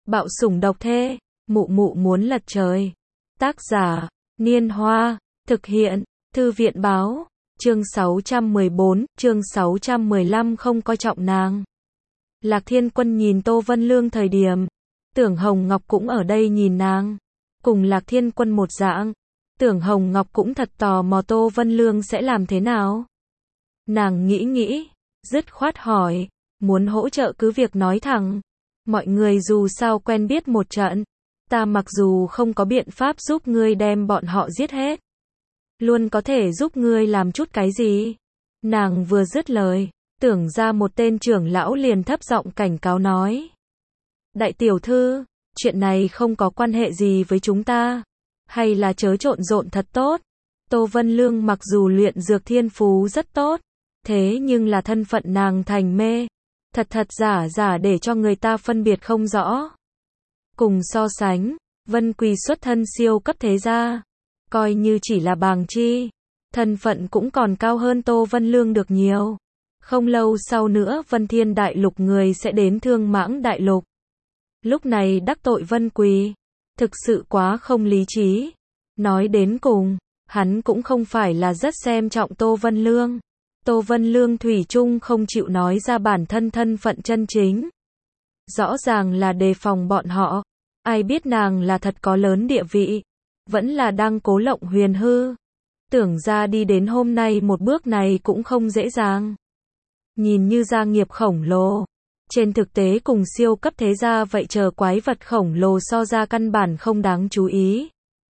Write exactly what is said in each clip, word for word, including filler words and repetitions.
Bạo sủng độc thê, mụ mụ muốn lật trời. Tác giả, Niên Hoa, thực hiện, Thư viện báo, chương sáu trăm mười bốn, chương sáu trăm mười lăm không coi trọng nàng. Lạc Thiên Quân nhìn Tô Vân Lương thời điểm, Tưởng Hồng Ngọc cũng ở đây nhìn nàng, cùng Lạc Thiên Quân một dạng. Tưởng Hồng Ngọc cũng thật tò mò Tô Vân Lương sẽ làm thế nào. Nàng nghĩ nghĩ, dứt khoát hỏi, muốn hỗ trợ cứ việc nói thẳng. Mọi người dù sao quen biết một trận, ta mặc dù không có biện pháp giúp ngươi đem bọn họ giết hết, luôn có thể giúp ngươi làm chút cái gì. Nàng vừa dứt lời, Tưởng ra một tên trưởng lão liền thấp giọng cảnh cáo nói. Đại tiểu thư, chuyện này không có quan hệ gì với chúng ta, hay là chớ trộn rộn thật tốt. Tô Vân Lương mặc dù luyện dược thiên phú rất tốt, thế nhưng là thân phận nàng thành mê, thật thật giả giả để cho người ta phân biệt không rõ. Cùng so sánh, Vân Quỳ xuất thân siêu cấp thế gia, coi như chỉ là bàng chi, thân phận cũng còn cao hơn Tô Vân Lương được nhiều. Không lâu sau nữa Vân Thiên Đại Lục người sẽ đến Thương Mãng Đại Lục. Lúc này đắc tội Vân Quỳ, thực sự quá không lý trí. Nói đến cùng, hắn cũng không phải là rất xem trọng Tô Vân Lương. Tô Vân Lương thủy chung không chịu nói ra bản thân thân phận chân chính. Rõ ràng là đề phòng bọn họ. Ai biết nàng là thật có lớn địa vị, vẫn là đang cố lộng huyền hư. Tưởng ra đi đến hôm nay một bước này cũng không dễ dàng. Nhìn như gia nghiệp khổng lồ, trên thực tế cùng siêu cấp thế gia vậy chờ quái vật khổng lồ so ra căn bản không đáng chú ý.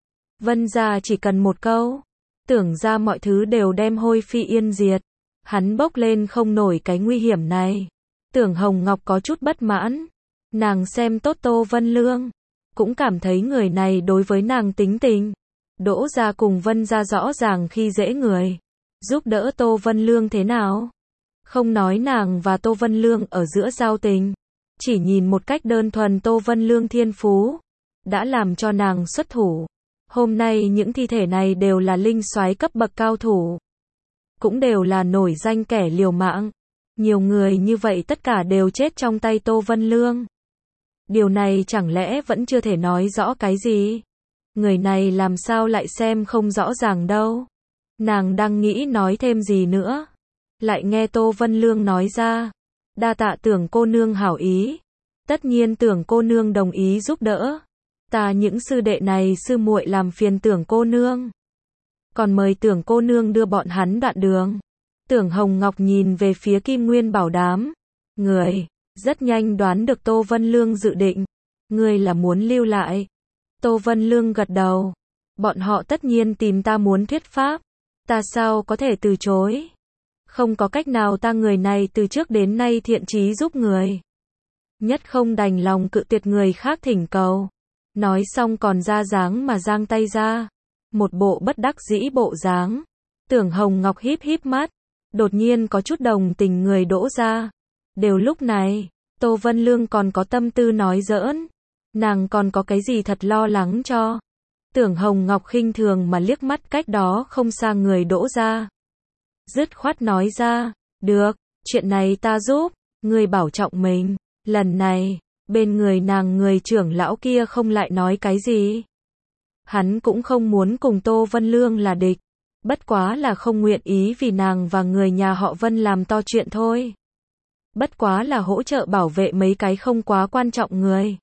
Vân gia chỉ cần một câu, Tưởng ra mọi thứ đều đem hôi phi yên diệt. Hắn bốc lên không nổi cái nguy hiểm này. Tưởng Hồng Ngọc có chút bất mãn. Nàng xem tốt Tô Vân Lương, cũng cảm thấy người này đối với nàng tính tình. Đỗ gia cùng Vân gia rõ ràng khi dễ người, giúp đỡ Tô Vân Lương thế nào? Không nói nàng và Tô Vân Lương ở giữa giao tình, chỉ nhìn một cách đơn thuần Tô Vân Lương thiên phú, đã làm cho nàng xuất thủ. Hôm nay những thi thể này đều là linh soái cấp bậc cao thủ, cũng đều là nổi danh kẻ liều mạng. Nhiều người như vậy tất cả đều chết trong tay Tô Vân Lương. Điều này chẳng lẽ vẫn chưa thể nói rõ cái gì? Người này làm sao lại xem không rõ ràng đâu? Nàng đang nghĩ nói thêm gì nữa, lại nghe Tô Vân Lương nói ra. Đa tạ Tưởng cô nương hảo ý. Tất nhiên Tưởng cô nương đồng ý giúp đỡ. Ta những sư đệ này sư muội làm phiền Tưởng cô nương. Còn mời Tưởng cô nương đưa bọn hắn đoạn đường. Tưởng Hồng Ngọc nhìn về phía Kim Nguyên Bảo đám người, rất nhanh đoán được Tô Vân Lương dự định. Ngươi là muốn lưu lại? Tô Vân Lương gật đầu. Bọn họ tất nhiên tìm ta muốn thuyết pháp, ta sao có thể từ chối? Không có cách nào, ta người này từ trước đến nay thiện chí giúp người, nhất không đành lòng cự tuyệt người khác thỉnh cầu. Nói xong còn ra dáng mà giang tay ra, một bộ bất đắc dĩ bộ dáng. Tưởng Hồng Ngọc híp híp mắt, đột nhiên có chút đồng tình người Đỗ gia. Đều lúc này, Tô Vân Lương còn có tâm tư nói giỡn, nàng còn có cái gì thật lo lắng cho? Tưởng Hồng Ngọc khinh thường mà liếc mắt cách đó không xa người Đỗ gia, dứt khoát nói ra, được, chuyện này ta giúp, ngươi bảo trọng mình. Lần này, bên người nàng người trưởng lão kia không lại nói cái gì. Hắn cũng không muốn cùng Tô Vân Lương là địch, bất quá là không nguyện ý vì nàng và người nhà họ Vân làm to chuyện thôi. Bất quá là hỗ trợ bảo vệ mấy cái không quá quan trọng người,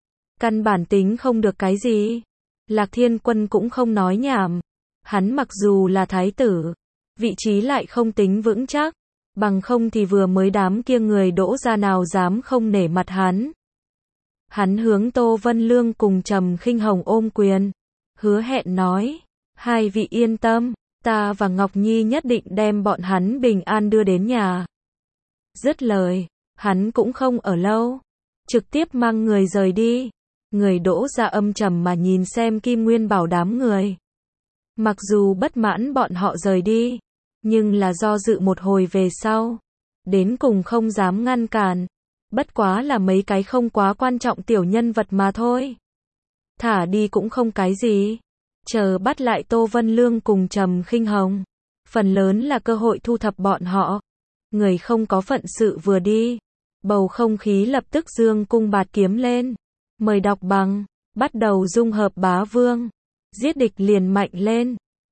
căn bản tính không được cái gì. Lạc Thiên Quân cũng không nói nhảm. Hắn mặc dù là thái tử, vị trí lại không tính vững chắc, bằng không thì vừa mới đám kia người Đỗ gia nào dám không nể mặt hắn. Hắn hướng Tô Vân Lương cùng Trầm Khinh Hồng ôm quyền, hứa hẹn nói, hai vị yên tâm, ta và Ngọc Nhi nhất định đem bọn hắn bình an đưa đến nhà. Dứt lời, hắn cũng không ở lâu, trực tiếp mang người rời đi. Người Đỗ gia âm trầm mà nhìn xem Kim Nguyên Bảo đám người. Mặc dù bất mãn bọn họ rời đi, nhưng là do dự một hồi về sau, đến cùng không dám ngăn cản. Bất quá là mấy cái không quá quan trọng tiểu nhân vật mà thôi, thả đi cũng không cái gì. Chờ bắt lại Tô Vân Lương cùng Trầm Khinh Hồng, phần lớn là cơ hội thu thập bọn họ. Người không có phận sự vừa đi, bầu không khí lập tức dương cung bạt kiếm lên. Mời đọc bằng. Bắt đầu dung hợp bá vương. Giết địch liền mạnh lên.